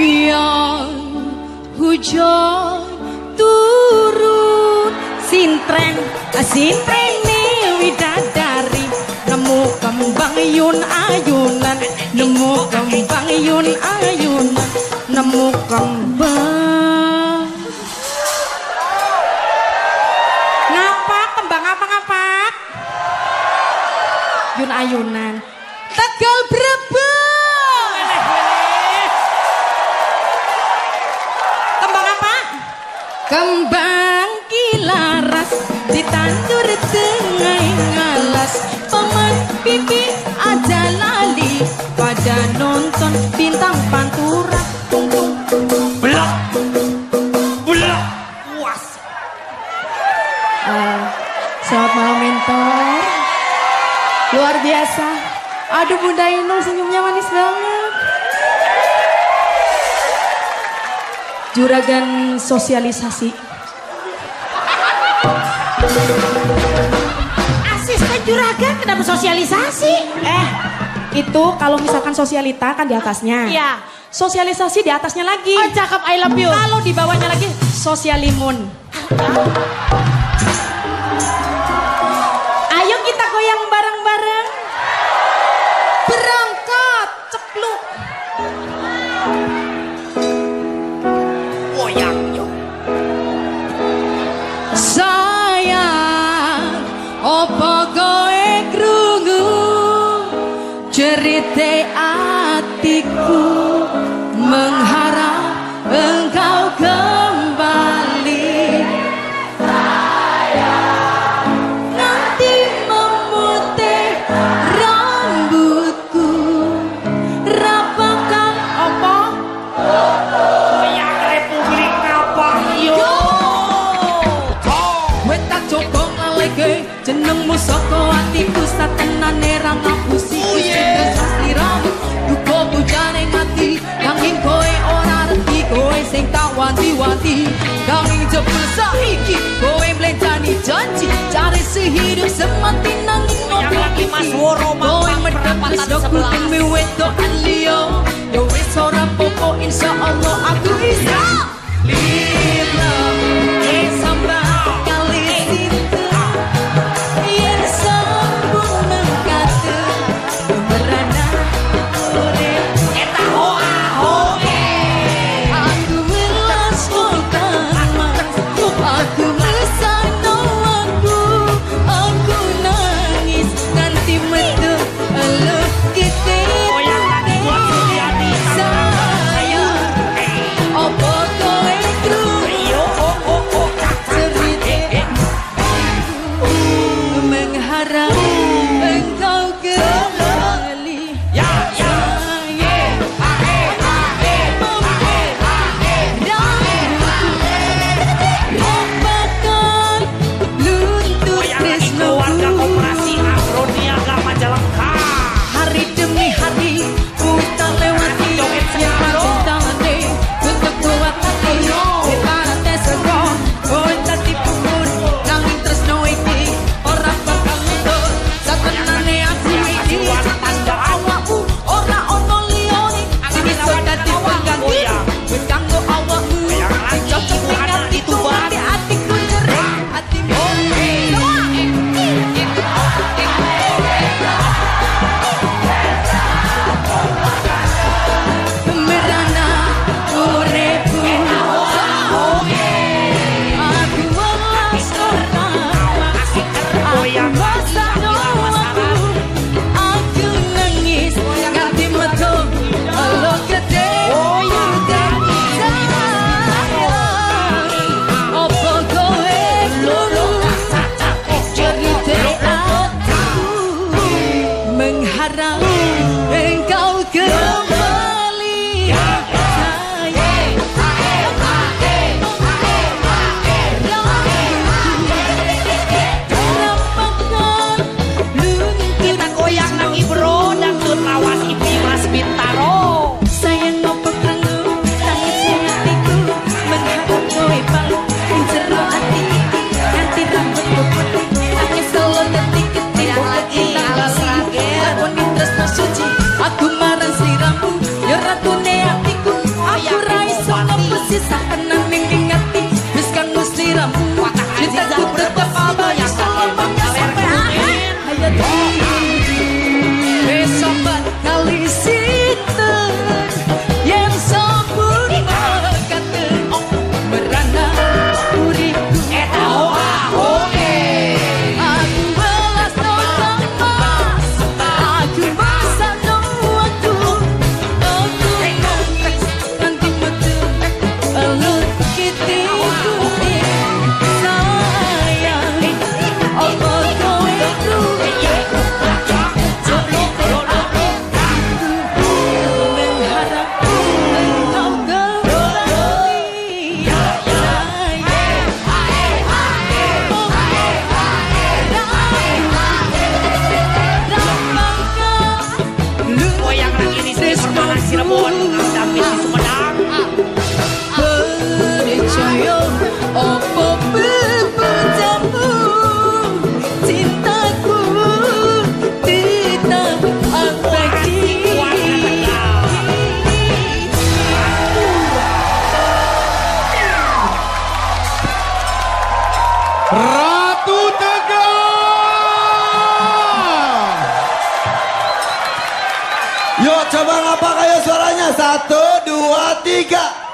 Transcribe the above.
biar hujan turun sintreng widadari nemu kembang yun ayunan nemu kembang yun ayunan nemu kembang kembang apa yun ayunan Tegal Brebes kembang apa kembang kilaras ditandur tengah ngalas paman pipi aja lali pada nonton bintang pantura tungtung belak puas. Selamat malam mentor, luar biasa. Aduh Bunda Inul senyumnya manis banget. Juragan sosialisasi. Asisten juragan kenapa sosialisasi? Itu kalau misalkan sosialita kan di atasnya. Iya. Sosialisasi di atasnya lagi. Oh cakep, I love you. Kalau di bawahnya lagi sosialimun. Ayo kita goyang bareng-bareng. Berangkat cepluk. Goyang yuk. Sayang, opo kowe krungu cerita hatiku mengharap engkau kembali. Sayang, nanti memutih rambutku rapakan apa? Yang Republik apa yo? Wetak coba ngaleke jenengmu saka atiku satenane ra ngapusi sliramu duka bujane mati nanging kowe ora reti kowe sing tak wanti-wanti nanging jebul saiki kowe mlenjani janji cari sehidup semati nanging ngopi Mas Woro kowe medhep sedoku demi wedokan liya yo wis ora popo insyaallah aku bisa live love sambah kali cinta yen sambung mengkate merana urip eta hoa hoe aku melas utama aku mesano aku nangis nanti metu elu kita sayang opo kowe krungu cerita mengharap engkau kembali. Hari demi hari putar lewati yang cinta-ane untuk buat hati kita tesero kowe tadi pupun nanging tresno iki ora bakal mundur satenane ati iki tanda awakmu ora ono liyane iso dadi pengganti wis kanggo awakmu cocok ning ati tuwate atiku jerit atimu merana uripku aku welas ora aku nangis nganti metu alo gede opo kowe lulu cerita aku mengharap engkau kembali sayang Cirebon, Dampit di Sumedang. Percaya opo bebujamu cintaku tidak abadi. Ratu Tegal. Yuk coba ngapa kayak suaranya 1, 2, 3.